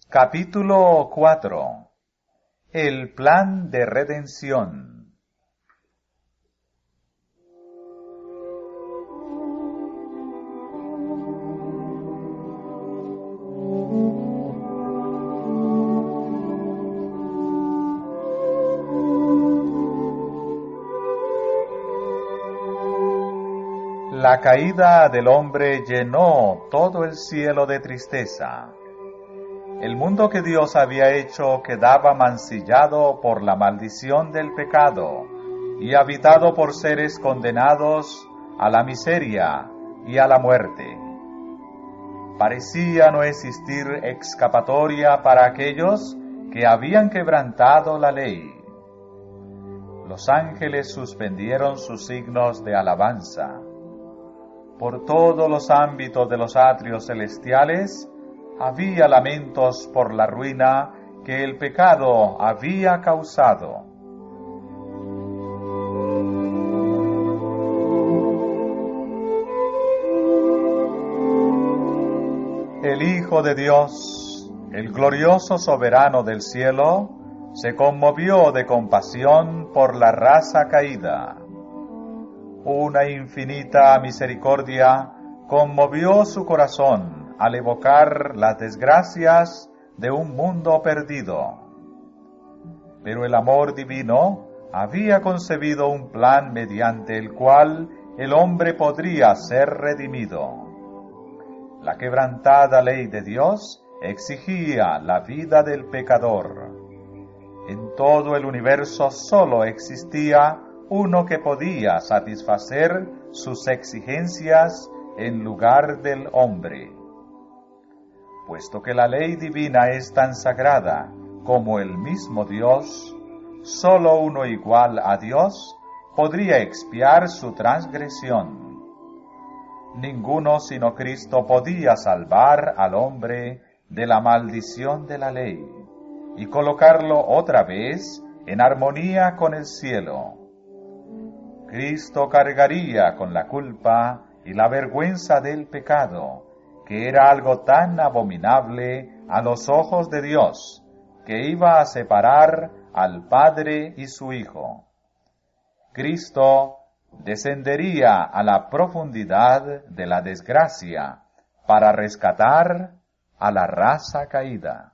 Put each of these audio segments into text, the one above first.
Capítulo 4. El plan de redención. La caída del hombre llenó todo el cielo de tristeza. El mundo que Dios había hecho quedaba mancillado por la maldición del pecado y habitado por seres condenados a la miseria y a la muerte. Parecía no existir escapatoria para aquellos que habían quebrantado la ley. Los ángeles suspendieron sus signos de alabanza. Por todos los ámbitos de los atrios celestiales había lamentos por la ruina que el pecado había causado. El Hijo de Dios, el glorioso soberano del cielo, se conmovió de compasión por la raza caída. Una infinita misericordia conmovió su corazón al evocar las desgracias de un mundo perdido. Pero el amor divino había concebido un plan mediante el cual el hombre podría ser redimido. La quebrantada ley de Dios exigía la vida del pecador. En todo el universo solo existía uno que podía satisfacer sus exigencias en lugar del hombre. Puesto que la ley divina es tan sagrada como el mismo Dios, solo uno igual a Dios podría expiar su transgresión. Ninguno sino Cristo podía salvar al hombre de la maldición de la ley y colocarlo otra vez en armonía con el cielo. Cristo cargaría con la culpa y la vergüenza del pecado, que era algo tan abominable a los ojos de Dios, que iba a separar al Padre y su Hijo. Cristo descendería a la profundidad de la desgracia para rescatar a la raza caída.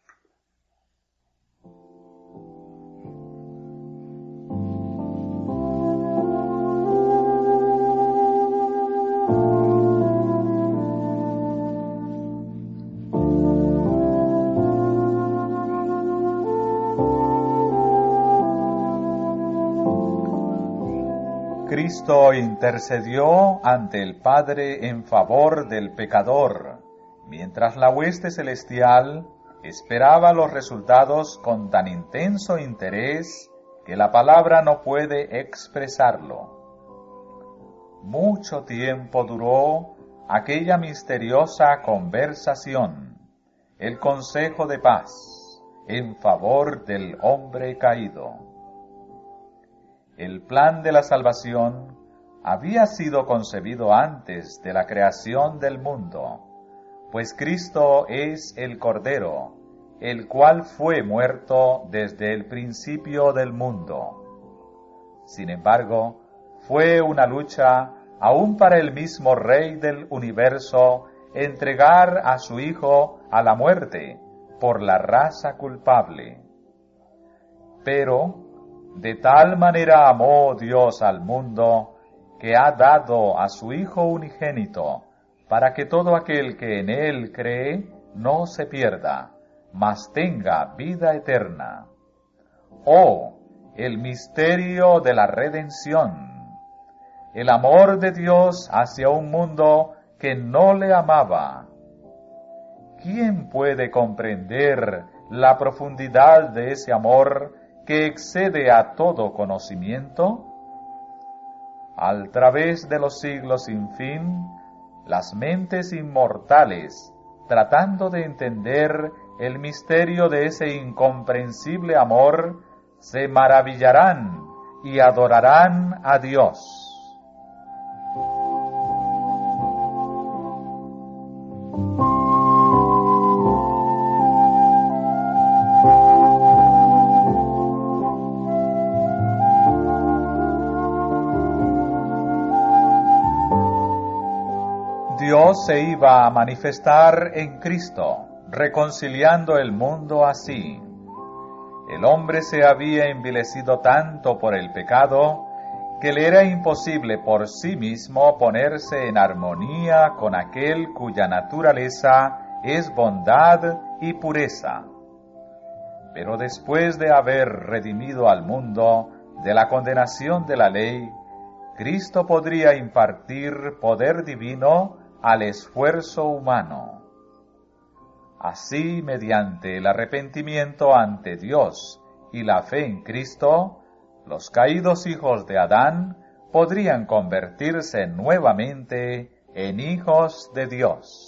Cristo intercedió ante el Padre en favor del pecador, mientras la hueste celestial esperaba los resultados con tan intenso interés que la palabra no puede expresarlo. Mucho tiempo duró aquella misteriosa conversación, el consejo de paz, en favor del hombre caído. El plan de la salvación había sido concebido antes de la creación del mundo, pues Cristo es el Cordero, el cual fue muerto desde el principio del mundo. Sin embargo, fue una lucha aún para el mismo Rey del universo entregar a su Hijo a la muerte por la raza culpable. Pero de tal manera amó Dios al mundo, que ha dado a su Hijo unigénito, para que todo aquel que en Él cree no se pierda, mas tenga vida eterna. Oh, el misterio de la redención, el amor de Dios hacia un mundo que no le amaba. ¿Quién puede comprender la profundidad de ese amor que excede a todo conocimiento? A través de los siglos sin fin, las mentes inmortales, tratando de entender el misterio de ese incomprensible amor, se maravillarán y adorarán a Dios. Dios se iba a manifestar en Cristo, reconciliando el mundo así. El hombre se había envilecido tanto por el pecado que le era imposible por sí mismo ponerse en armonía con aquel cuya naturaleza es bondad y pureza. Pero después de haber redimido al mundo de la condenación de la ley, Cristo podría impartir poder divino al esfuerzo humano. Así, mediante el arrepentimiento ante Dios y la fe en Cristo, los caídos hijos de Adán podrían convertirse nuevamente en hijos de Dios.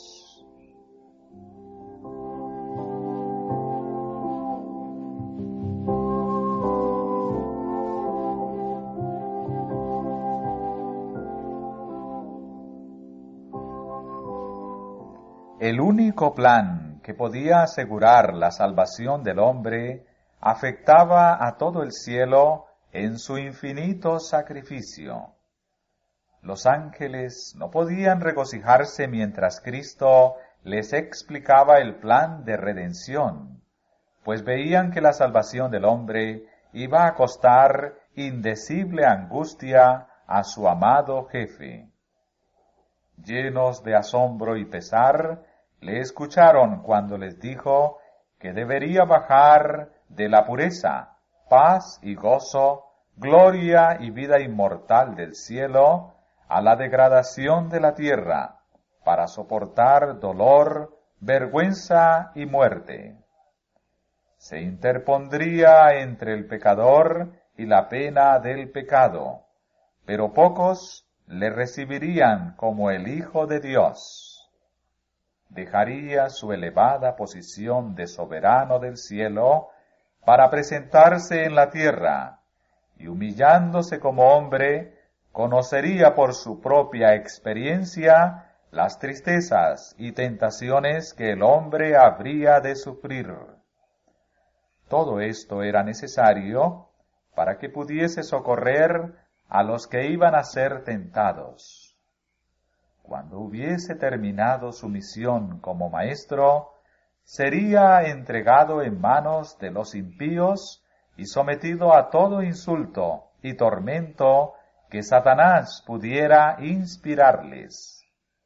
El único plan que podía asegurar la salvación del hombre afectaba a todo el cielo en su infinito sacrificio. Los ángeles no podían regocijarse mientras Cristo les explicaba el plan de redención, pues veían que la salvación del hombre iba a costar indecible angustia a su amado jefe. Llenos de asombro y pesar, le escucharon cuando les dijo que debería bajar de la pureza, paz y gozo, gloria y vida inmortal del cielo, a la degradación de la tierra, para soportar dolor, vergüenza y muerte. Se interpondría entre el pecador y la pena del pecado, pero pocos le recibirían como el Hijo de Dios. Dejaría su elevada posición de soberano del cielo para presentarse en la tierra, y humillándose como hombre, conocería por su propia experiencia las tristezas y tentaciones que el hombre habría de sufrir. Todo esto era necesario para que pudiese socorrer a los que iban a ser tentados. Cuando hubiese terminado su misión como maestro, sería entregado en manos de los impíos y sometido a todo insulto y tormento que Satanás pudiera inspirarles.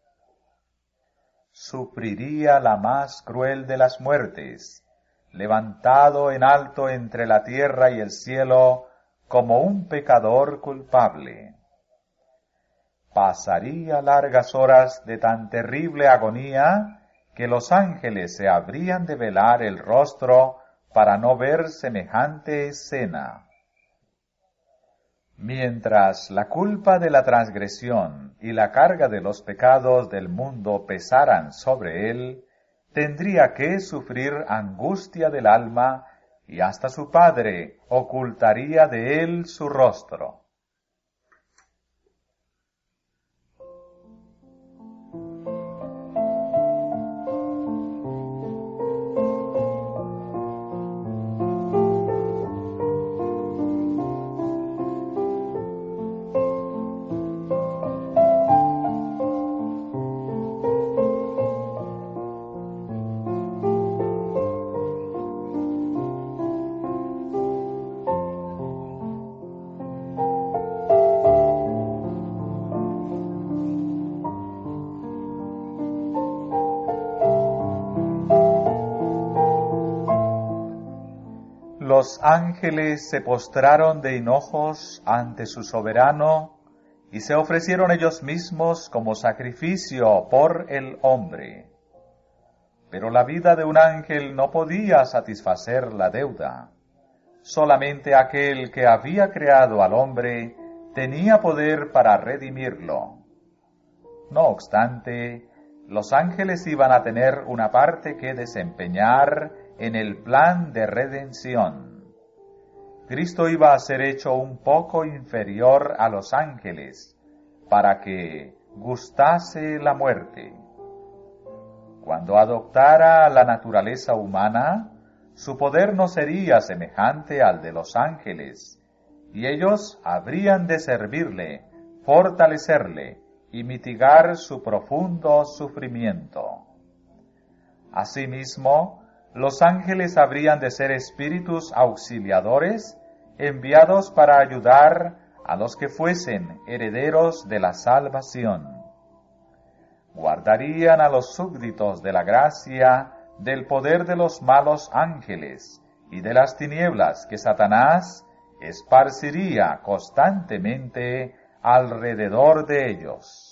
Sufriría la más cruel de las muertes, levantado en alto entre la tierra y el cielo como un pecador culpable. Pasaría largas horas de tan terrible agonía que los ángeles se habrían de velar el rostro para no ver semejante escena. Mientras la culpa de la transgresión y la carga de los pecados del mundo pesaran sobre él, tendría que sufrir angustia del alma y hasta su padre ocultaría de él su rostro. Los ángeles se postraron de hinojos ante su soberano y se ofrecieron ellos mismos como sacrificio por el hombre. Pero la vida de un ángel no podía satisfacer la deuda. Solamente aquel que había creado al hombre tenía poder para redimirlo. No obstante, los ángeles iban a tener una parte que desempeñar en el plan de redención. Cristo iba a ser hecho un poco inferior a los ángeles, para que gustase la muerte. Cuando adoptara la naturaleza humana, su poder no sería semejante al de los ángeles, y ellos habrían de servirle, fortalecerle y mitigar su profundo sufrimiento. Asimismo, los ángeles habrían de ser espíritus auxiliadores enviados para ayudar a los que fuesen herederos de la salvación. Guardarían a los súbditos de la gracia del poder de los malos ángeles y de las tinieblas que Satanás esparciría constantemente alrededor de ellos.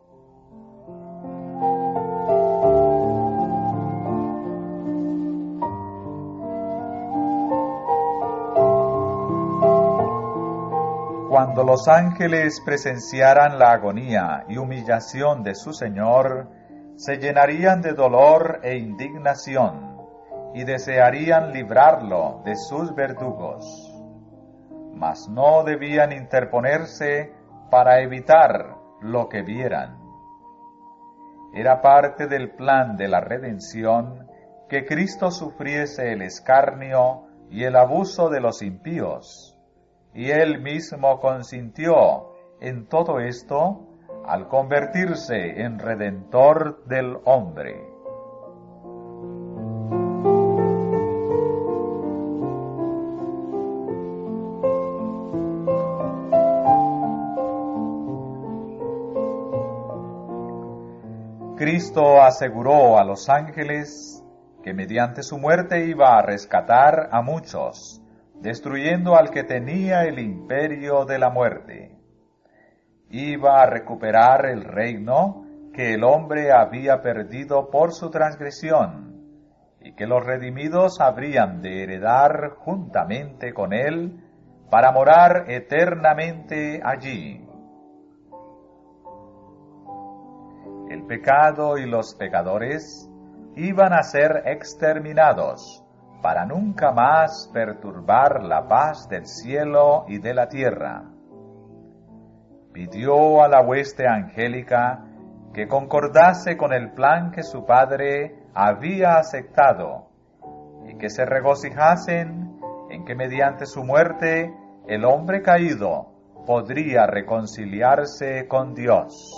Cuando los ángeles presenciaran la agonía y humillación de su Señor, se llenarían de dolor e indignación y desearían librarlo de sus verdugos. Mas no debían interponerse para evitar lo que vieran. Era parte del plan de la redención que Cristo sufriese el escarnio y el abuso de los impíos, y Él mismo consintió en todo esto al convertirse en Redentor del hombre. Cristo aseguró a los ángeles que mediante su muerte iba a rescatar a muchos, destruyendo al que tenía el imperio de la muerte. Iba a recuperar el reino que el hombre había perdido por su transgresión, y que los redimidos habrían de heredar juntamente con él para morar eternamente allí. El pecado y los pecadores iban a ser exterminados para nunca más perturbar la paz del cielo y de la tierra. Pidió a la hueste angélica que concordase con el plan que su Padre había aceptado, y que se regocijasen en que mediante su muerte el hombre caído podría reconciliarse con Dios.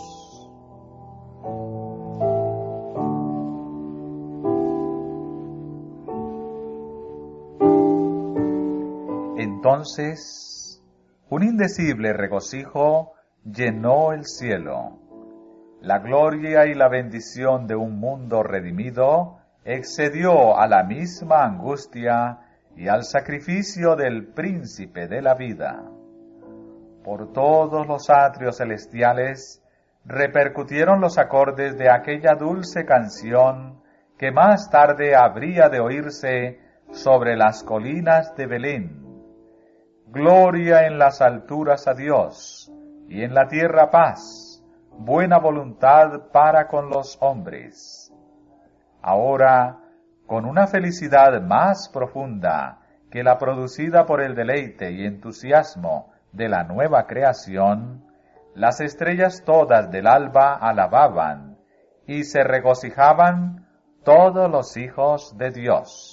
Entonces, un indecible regocijo llenó el cielo. La gloria y la bendición de un mundo redimido excedió a la misma angustia y al sacrificio del príncipe de la vida. Por todos los atrios celestiales repercutieron los acordes de aquella dulce canción que más tarde habría de oírse sobre las colinas de Belén. Gloria en las alturas a Dios, y en la tierra paz, buena voluntad para con los hombres. Ahora, con una felicidad más profunda que la producida por el deleite y entusiasmo de la nueva creación, las estrellas todas del alba alababan, y se regocijaban todos los hijos de Dios.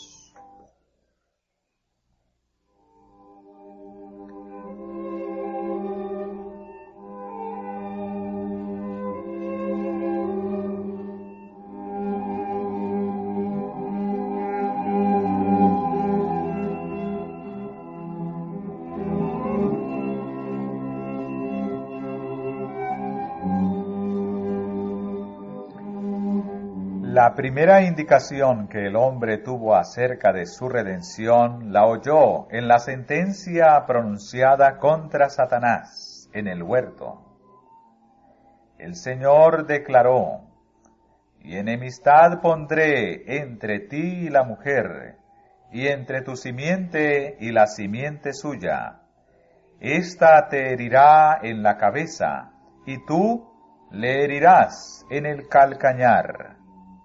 La primera indicación que el hombre tuvo acerca de su redención la oyó en la sentencia pronunciada contra Satanás en el huerto. El Señor declaró: «Y enemistad pondré entre ti y la mujer, y entre tu simiente y la simiente suya. Esta te herirá en la cabeza, y tú le herirás en el calcañar».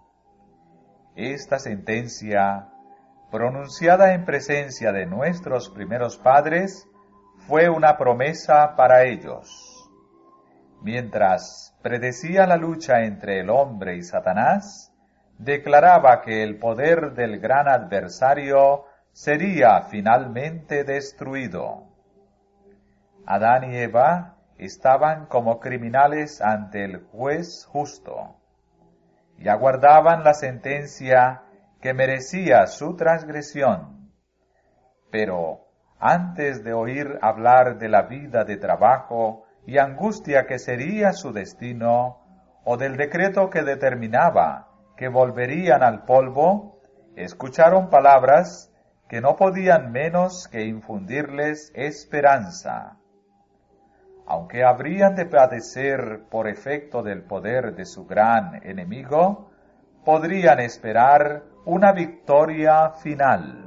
Esta sentencia, pronunciada en presencia de nuestros primeros padres, fue una promesa para ellos. Mientras predecía la lucha entre el hombre y Satanás, declaraba que el poder del gran adversario sería finalmente destruido. Adán y Eva estaban como criminales ante el juez justo y aguardaban la sentencia que merecía su transgresión. Pero antes de oír hablar de la vida de trabajo y angustia que sería su destino, o del decreto que determinaba que volverían al polvo, escucharon palabras que no podían menos que infundirles esperanza. Aunque habrían de padecer por efecto del poder de su gran enemigo, podrían esperar una victoria final.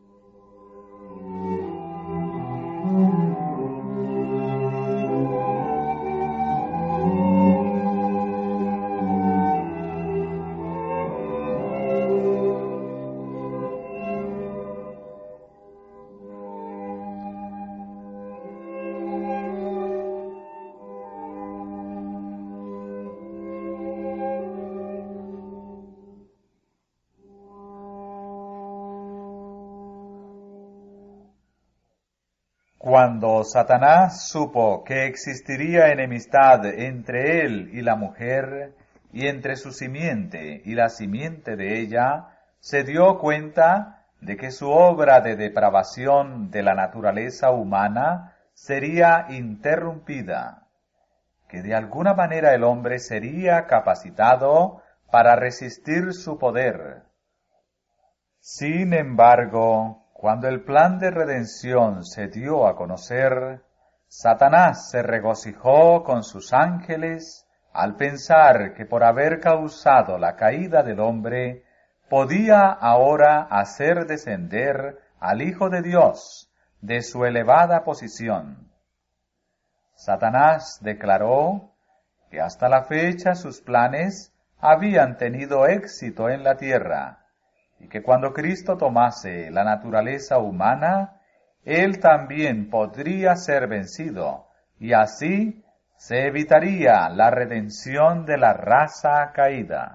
Cuando Satanás supo que existiría enemistad entre él y la mujer, y entre su simiente y la simiente de ella, se dio cuenta de que su obra de depravación de la naturaleza humana sería interrumpida, que de alguna manera el hombre sería capacitado para resistir su poder. Sin embargo, cuando el plan de redención se dio a conocer, Satanás se regocijó con sus ángeles al pensar que por haber causado la caída del hombre, podía ahora hacer descender al Hijo de Dios de su elevada posición. Satanás declaró que hasta la fecha sus planes habían tenido éxito en la tierra, y que cuando Cristo tomase la naturaleza humana, él también podría ser vencido, y así se evitaría la redención de la raza caída.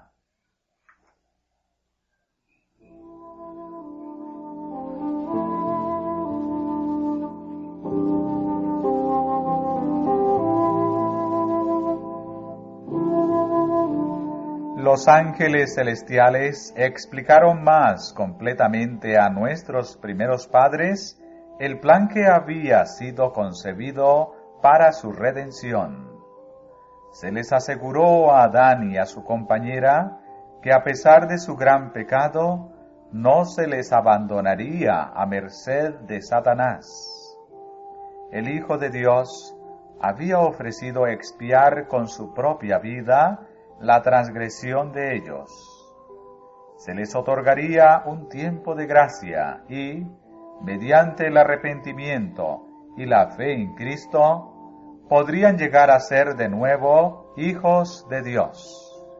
Los ángeles celestiales explicaron más completamente a nuestros primeros padres el plan que había sido concebido para su redención. Se les aseguró a Adán y a su compañera que a pesar de su gran pecado, no se les abandonaría a merced de Satanás. El Hijo de Dios había ofrecido expiar con su propia vida la transgresión de ellos. Se les otorgaría un tiempo de gracia y, mediante el arrepentimiento y la fe en Cristo, podrían llegar a ser de nuevo hijos de Dios.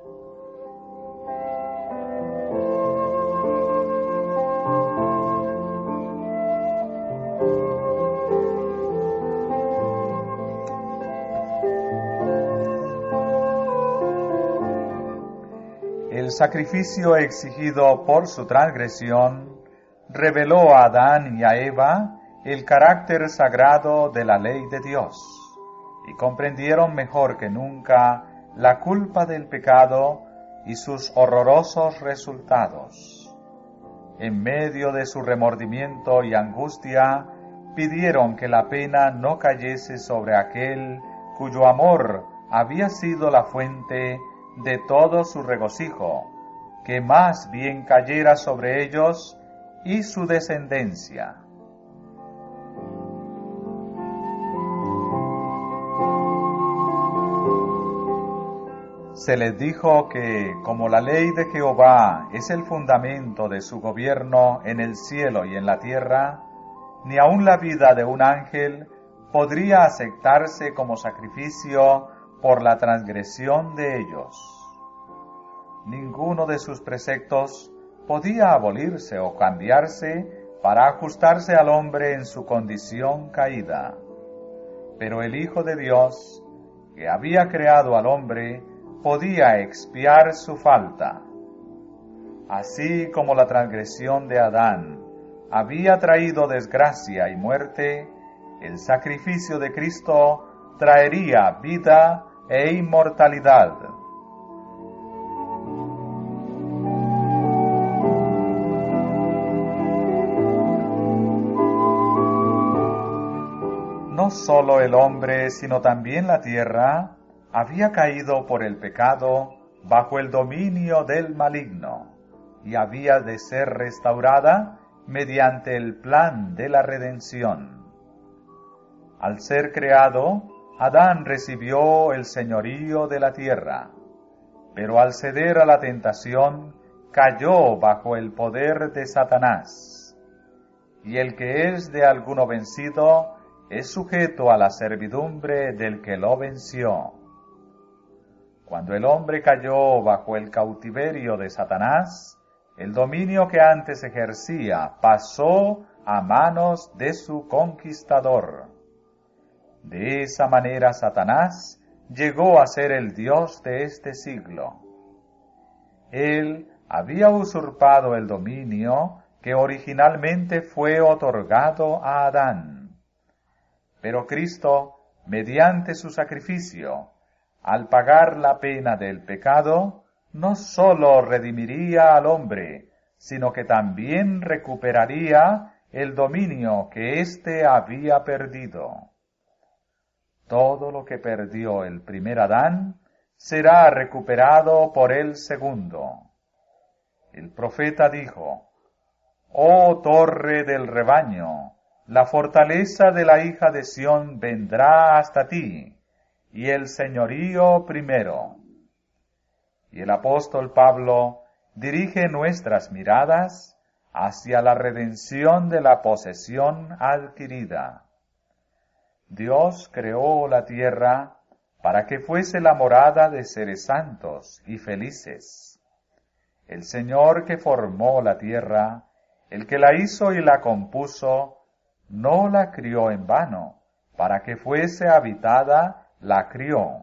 El sacrificio exigido por su transgresión reveló a Adán y a Eva el carácter sagrado de la ley de Dios, y comprendieron mejor que nunca la culpa del pecado y sus horrorosos resultados. En medio de su remordimiento y angustia, pidieron que la pena no cayese sobre aquel cuyo amor había sido la fuente de todo su regocijo, que más bien cayera sobre ellos y su descendencia. Se les dijo que, como la ley de Jehová es el fundamento de su gobierno en el cielo y en la tierra, ni aun la vida de un ángel podría aceptarse como sacrificio por la transgresión de ellos. Ninguno de sus preceptos podía abolirse o cambiarse para ajustarse al hombre en su condición caída. Pero el Hijo de Dios, que había creado al hombre, podía expiar su falta. Así como la transgresión de Adán había traído desgracia y muerte, el sacrificio de Cristo traería vida e inmortalidad. No solo el hombre, sino también la tierra, había caído por el pecado bajo el dominio del maligno, y había de ser restaurada mediante el plan de la redención. Al ser creado, Adán recibió el señorío de la tierra, pero al ceder a la tentación, cayó bajo el poder de Satanás. Y el que es de alguno vencido, es sujeto a la servidumbre del que lo venció. Cuando el hombre cayó bajo el cautiverio de Satanás, el dominio que antes ejercía pasó a manos de su conquistador. De esa manera Satanás llegó a ser el Dios de este siglo. Él había usurpado el dominio que originalmente fue otorgado a Adán. Pero Cristo, mediante su sacrificio, al pagar la pena del pecado, no sólo redimiría al hombre, sino que también recuperaría el dominio que éste había perdido. Todo lo que perdió el primer Adán será recuperado por el segundo. El profeta dijo: «Oh torre del rebaño, la fortaleza de la hija de Sión vendrá hasta ti, y el señorío primero». Y el apóstol Pablo dirige nuestras miradas hacia la redención de la posesión adquirida. Dios creó la tierra para que fuese la morada de seres santos y felices. El Señor que formó la tierra, el que la hizo y la compuso, no la crió en vano, para que fuese habitada, la crió.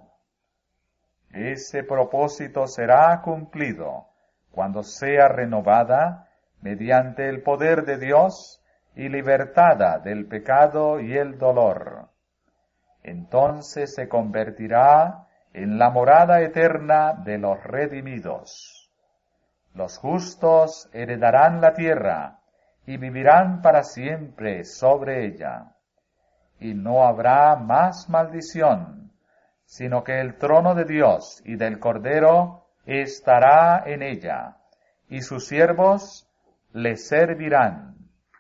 Ese propósito será cumplido cuando sea renovada mediante el poder de Dios y libertada del pecado y el dolor. Entonces se convertirá en la morada eterna de los redimidos. Los justos heredarán la tierra y vivirán para siempre sobre ella. Y no habrá más maldición, sino que el trono de Dios y del Cordero estará en ella, y sus siervos le servirán.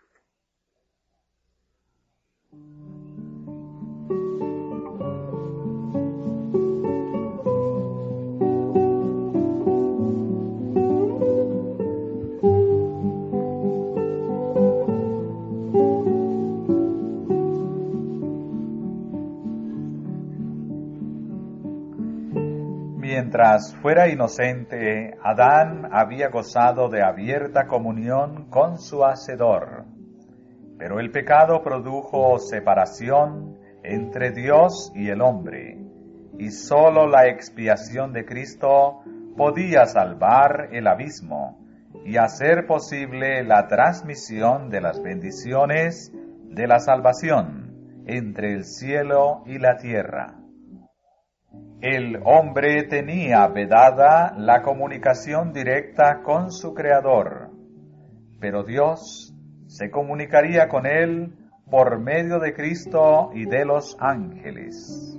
Mientras fuera inocente, Adán había gozado de abierta comunión con su Hacedor. Pero el pecado produjo separación entre Dios y el hombre, y sólo la expiación de Cristo podía salvar el abismo y hacer posible la transmisión de las bendiciones de la salvación entre el cielo y la tierra. El hombre tenía vedada la comunicación directa con su Creador, pero Dios se comunicaría con él por medio de Cristo y de los ángeles.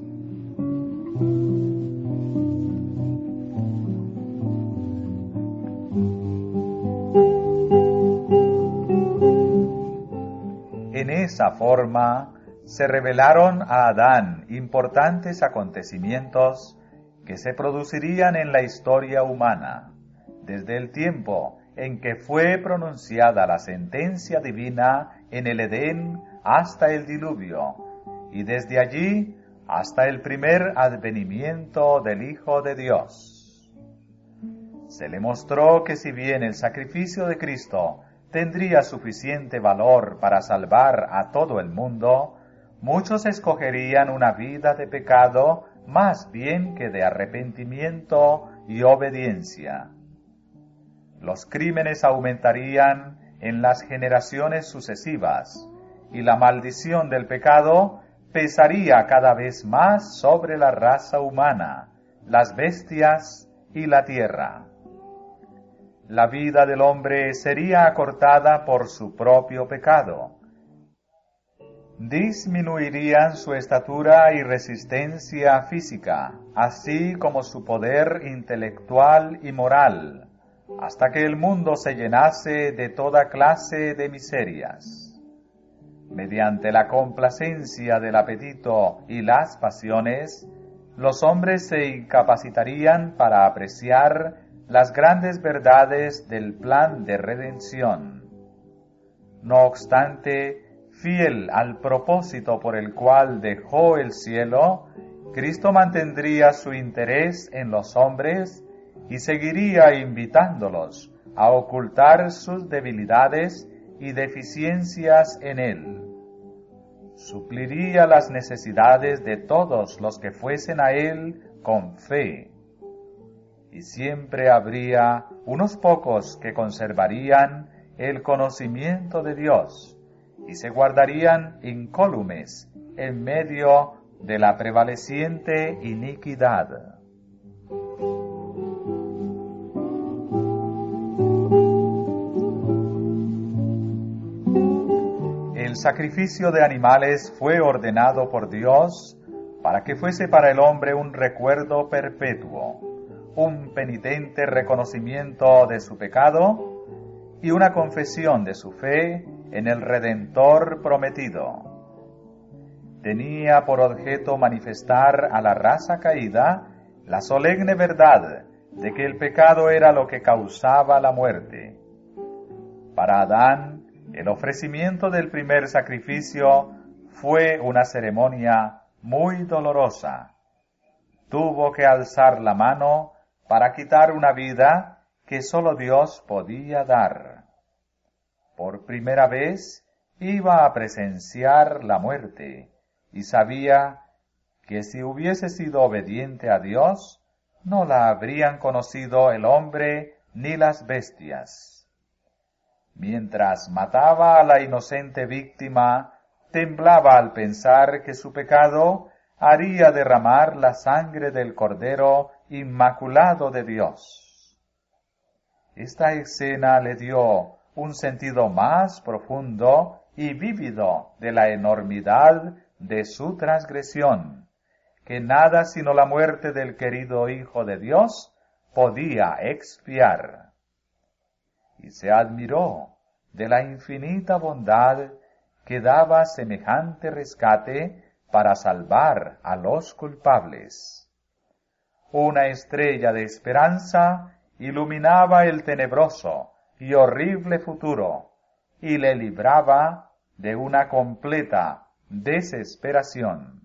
En esa forma se revelaron a Adán importantes acontecimientos que se producirían en la historia humana, desde el tiempo en que fue pronunciada la sentencia divina en el Edén hasta el diluvio, y desde allí hasta el primer advenimiento del Hijo de Dios. Se le mostró que si bien el sacrificio de Cristo tendría suficiente valor para salvar a todo el mundo, muchos escogerían una vida de pecado más bien que de arrepentimiento y obediencia. Los crímenes aumentarían en las generaciones sucesivas, y la maldición del pecado pesaría cada vez más sobre la raza humana, las bestias y la tierra. La vida del hombre sería acortada por su propio pecado. Disminuirían su estatura y resistencia física, así como su poder intelectual y moral, hasta que el mundo se llenase de toda clase de miserias. Mediante la complacencia del apetito y las pasiones, los hombres se incapacitarían para apreciar las grandes verdades del plan de redención. No obstante, fiel al propósito por el cual dejó el cielo, Cristo mantendría su interés en los hombres y seguiría invitándolos a ocultar sus debilidades y deficiencias en él. Supliría las necesidades de todos los que fuesen a él con fe. Y siempre habría unos pocos que conservarían el conocimiento de Dios y se guardarían incólumes en medio de la prevaleciente iniquidad. El sacrificio de animales fue ordenado por Dios para que fuese para el hombre un recuerdo perpetuo, un penitente reconocimiento de su pecado y una confesión de su fe en el Redentor prometido. Tenía por objeto manifestar a la raza caída la solemne verdad de que el pecado era lo que causaba la muerte. Para Adán, el ofrecimiento del primer sacrificio fue una ceremonia muy dolorosa. Tuvo que alzar la mano para quitar una vida que sólo Dios podía dar. Por primera vez iba a presenciar la muerte y sabía que si hubiese sido obediente a Dios, no la habrían conocido el hombre ni las bestias. Mientras mataba a la inocente víctima, temblaba al pensar que su pecado haría derramar la sangre del Cordero Inmaculado de Dios. Esta escena le dio un sentido más profundo y vívido de la enormidad de su transgresión, que nada sino la muerte del querido Hijo de Dios podía expiar. Y se admiró de la infinita bondad que daba semejante rescate para salvar a los culpables. Una estrella de esperanza iluminaba el tenebroso y horrible futuro y le libraba de una completa desesperación.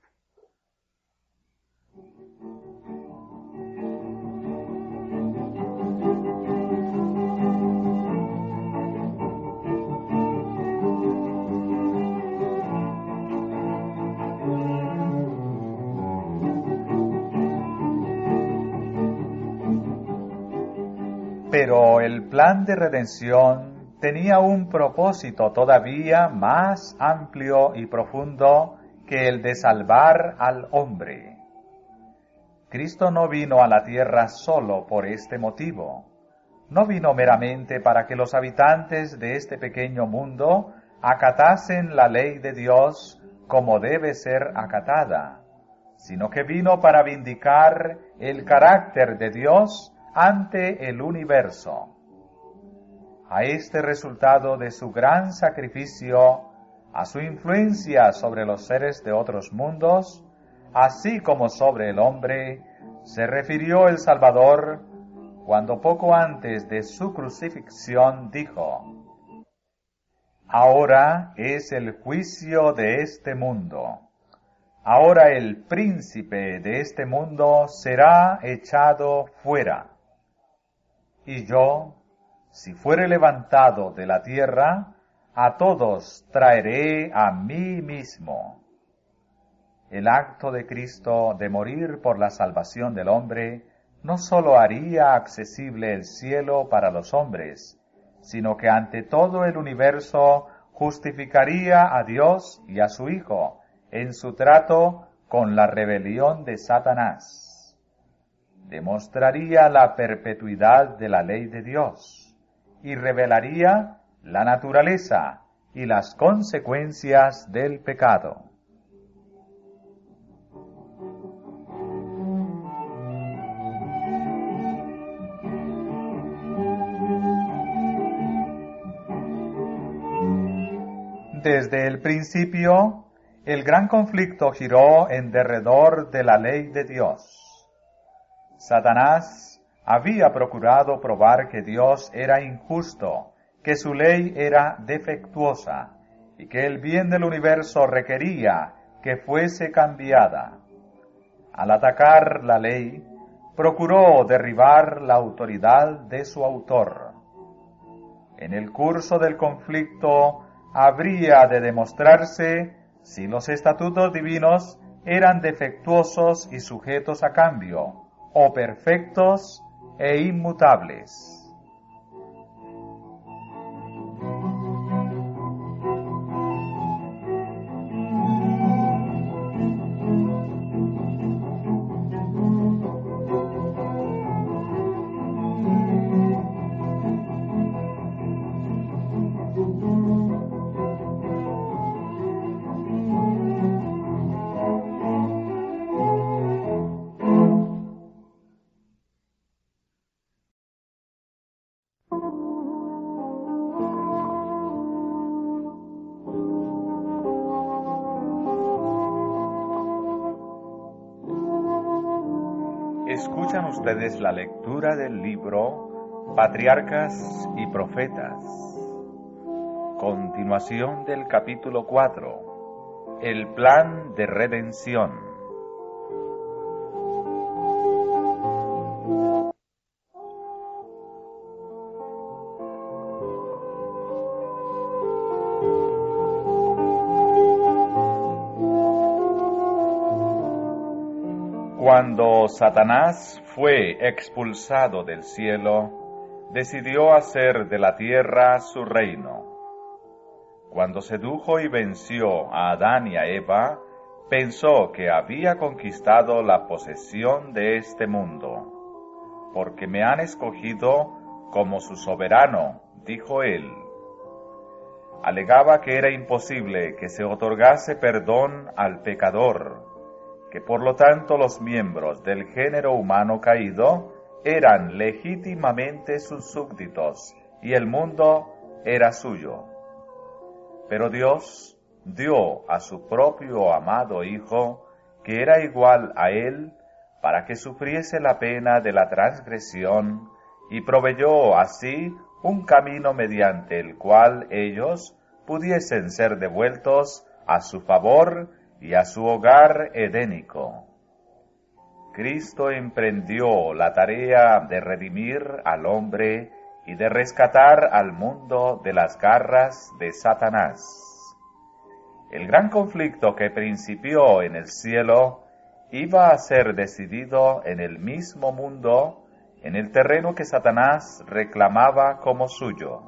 Pero el plan de redención tenía un propósito todavía más amplio y profundo que el de salvar al hombre. Cristo no vino a la tierra solo por este motivo. No vino meramente para que los habitantes de este pequeño mundo acatasen la ley de Dios como debe ser acatada, sino que vino para vindicar el carácter de Dios ante el universo. A este resultado de su gran sacrificio, a su influencia sobre los seres de otros mundos, así como sobre el hombre, se refirió el Salvador cuando poco antes de su crucifixión dijo: Ahora es el juicio de este mundo. Ahora el príncipe de este mundo será echado fuera. Y yo, si fuere levantado de la tierra, a todos traeré a mí mismo. El acto de Cristo de morir por la salvación del hombre no sólo haría accesible el cielo para los hombres, sino que ante todo el universo justificaría a Dios y a su Hijo en su trato con la rebelión de Satanás. Demostraría la perpetuidad de la ley de Dios y revelaría la naturaleza y las consecuencias del pecado. Desde el principio, el gran conflicto giró en derredor de la ley de Dios. Satanás había procurado probar que Dios era injusto, que su ley era defectuosa y que el bien del universo requería que fuese cambiada. Al atacar la ley, procuró derribar la autoridad de su autor. En el curso del conflicto, habría de demostrarse si los estatutos divinos eran defectuosos y sujetos a cambio, o perfectos e inmutables. Escuchan ustedes la lectura del libro Patriarcas y Profetas. Continuación del capítulo 4. El plan de redención. Cuando Satanás fue expulsado del cielo, decidió hacer de la tierra su reino. Cuando sedujo y venció a Adán y a Eva, pensó que había conquistado la posesión de este mundo. Porque me han escogido como su soberano, dijo él. Alegaba que era imposible que se otorgase perdón al pecador, que por lo tanto los miembros del género humano caído eran legítimamente sus súbditos y el mundo era suyo. Pero Dios dio a su propio amado Hijo, que era igual a él, para que sufriese la pena de la transgresión, y proveyó así un camino mediante el cual ellos pudiesen ser devueltos a su favor y a su hogar edénico. Cristo emprendió la tarea de redimir al hombre y de rescatar al mundo de las garras de Satanás. El gran conflicto que principió en el cielo iba a ser decidido en el mismo mundo, en el terreno que Satanás reclamaba como suyo.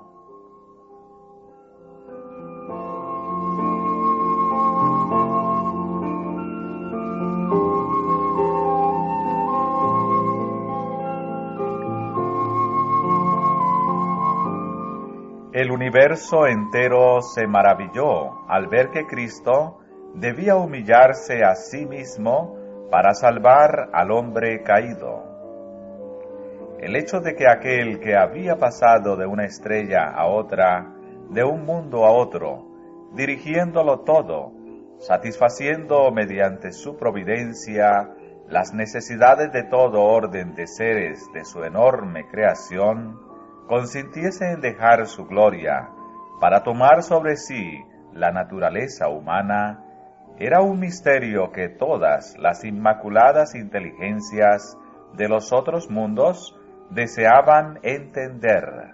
El universo entero se maravilló al ver que Cristo debía humillarse a sí mismo para salvar al hombre caído. El hecho de que aquel que había pasado de una estrella a otra, de un mundo a otro, dirigiéndolo todo, satisfaciendo mediante su providencia las necesidades de todo orden de seres de su enorme creación, consintiese en dejar su gloria para tomar sobre sí la naturaleza humana, era un misterio que todas las inmaculadas inteligencias de los otros mundos deseaban entender.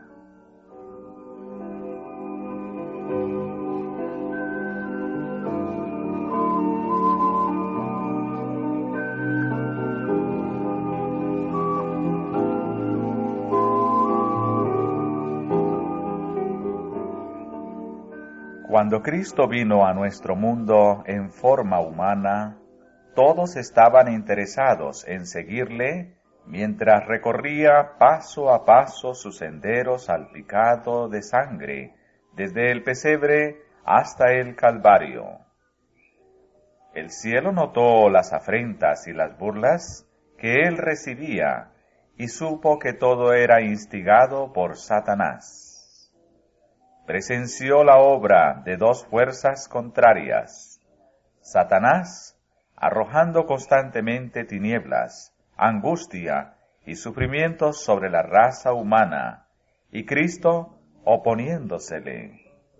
Cuando Cristo vino a nuestro mundo en forma humana, todos estaban interesados en seguirle mientras recorría paso a paso su sendero salpicado de sangre, desde el pesebre hasta el Calvario. El cielo notó las afrentas y las burlas que él recibía y supo que todo era instigado por Satanás. Presenció la obra de dos fuerzas contrarias: Satanás, arrojando constantemente tinieblas, angustia y sufrimientos sobre la raza humana, y Cristo oponiéndosele.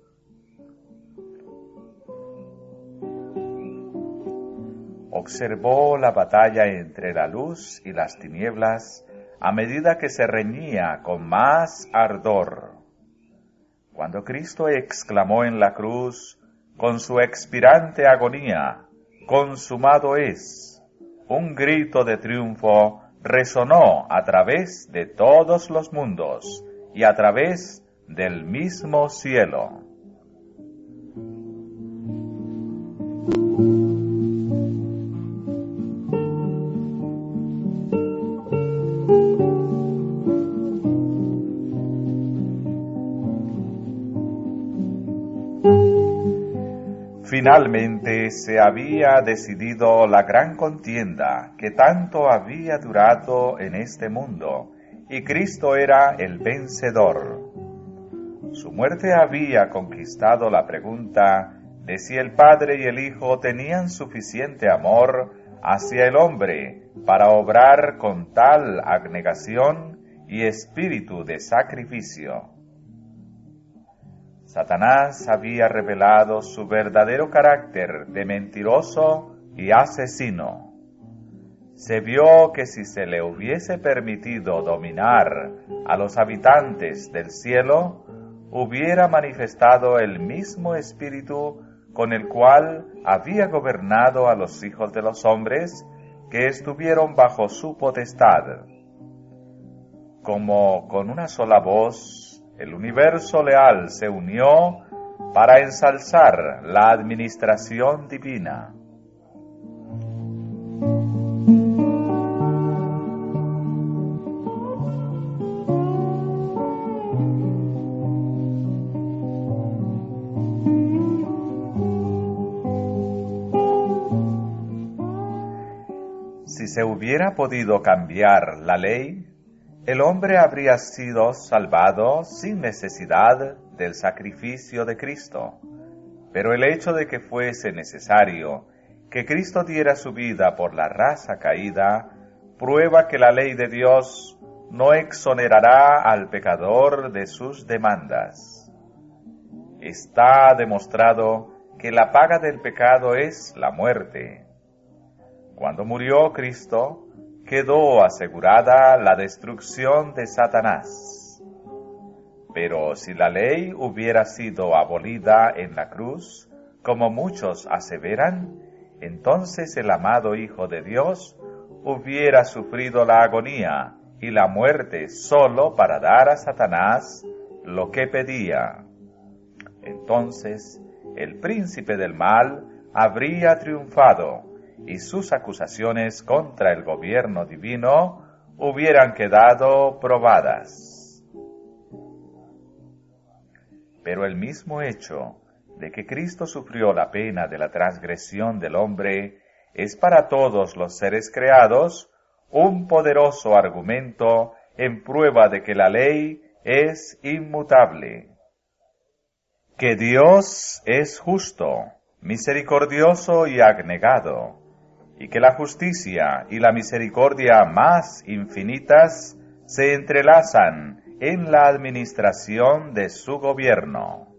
Observó la batalla entre la luz y las tinieblas a medida que se reñía con más ardor. Cuando Cristo exclamó en la cruz, con su expirante agonía, «Consumado es», un grito de triunfo resonó a través de todos los mundos y a través del mismo cielo. Finalmente se había decidido la gran contienda que tanto había durado en este mundo, y Cristo era el vencedor. Su muerte había conquistado la pregunta de si el Padre y el Hijo tenían suficiente amor hacia el hombre para obrar con tal abnegación y espíritu de sacrificio. Satanás había revelado su verdadero carácter de mentiroso y asesino. Se vio que si se le hubiese permitido dominar a los habitantes del cielo, hubiera manifestado el mismo espíritu con el cual había gobernado a los hijos de los hombres que estuvieron bajo su potestad. Como con una sola voz, el universo leal se unió para ensalzar la administración divina. Si se hubiera podido cambiar la ley, el hombre habría sido salvado sin necesidad del sacrificio de Cristo. Pero el hecho de que fuese necesario que Cristo diera su vida por la raza caída, prueba que la ley de Dios no exonerará al pecador de sus demandas. Está demostrado que la paga del pecado es la muerte. Cuando murió Cristo, quedó asegurada la destrucción de Satanás. Pero si la ley hubiera sido abolida en la cruz, como muchos aseveran, entonces el amado Hijo de Dios hubiera sufrido la agonía y la muerte solo para dar a Satanás lo que pedía. Entonces el príncipe del mal habría triunfado, y sus acusaciones contra el gobierno divino hubieran quedado probadas. Pero el mismo hecho de que Cristo sufrió la pena de la transgresión del hombre es para todos los seres creados un poderoso argumento en prueba de que la ley es inmutable. Que Dios es justo, misericordioso y abnegado, y que la justicia y la misericordia más infinitas se entrelazan en la administración de su gobierno.